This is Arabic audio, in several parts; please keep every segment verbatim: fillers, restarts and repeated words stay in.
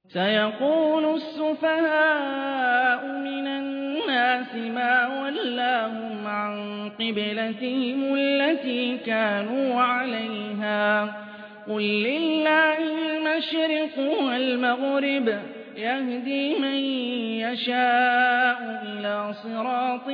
سيقول السفهاء من الناس ما ولاهم عن قبلتهم التي كانوا عليها قل لله المشرق والمغرب يهدي من يشاء إلى صراط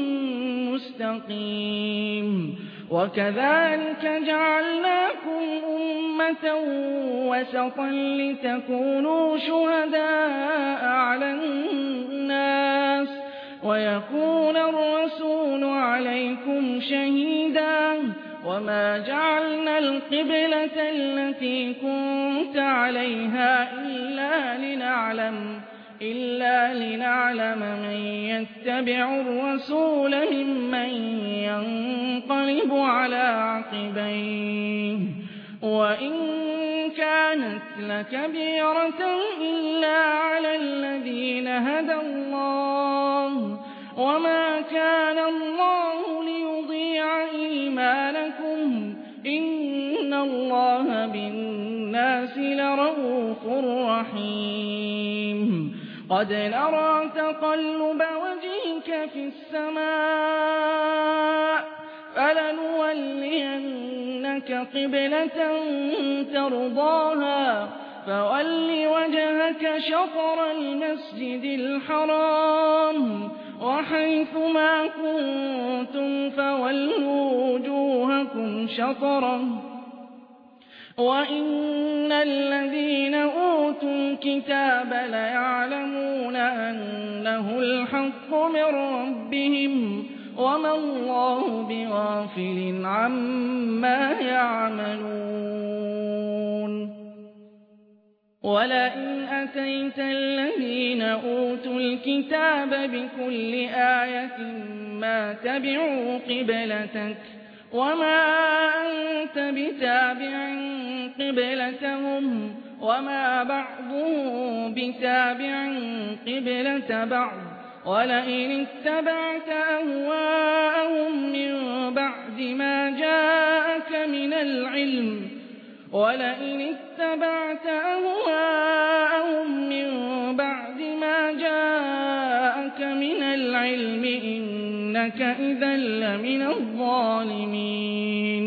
مستقيم وكذلك جعلناكم أمة وسطا لتكونوا شهداء على الناس ويكون الرسول عليكم شهيدا وما جعلنا القبلة التي كنت عليها إلا لنعلم إلا لنعلم من يتبع الرسول ممن ينقلب على عقبيه وإن كانت لكبيرة إلا على الذين هدى الله وما كان الله ليضيع إيمانكم إن الله بالناس لرءوف رحيم قد نرى تقلب وجهك في السماء فلنولينك قبلة ترضاها فول وجهك شطر المسجد الحرام وحيث ما كنتم فولوا وجوهكم شطره وإن الذين أوتوا الكتاب ليعلمون أنه الحق من ربهم وما الله بغافل عما يعملون ولئن أتيت الذين أوتوا الكتاب بكل آية ما تبعوا قبلتك وما أنت بتابع قبلتهم وما بعضهم بتابع قبلة بعض ولئن اتبعت أهواءهم من بعد ما جاءك من العلم ولئن اتبعت أهواءهم من بعد ما جاءك من العلم إنك إذا لمن الظالمين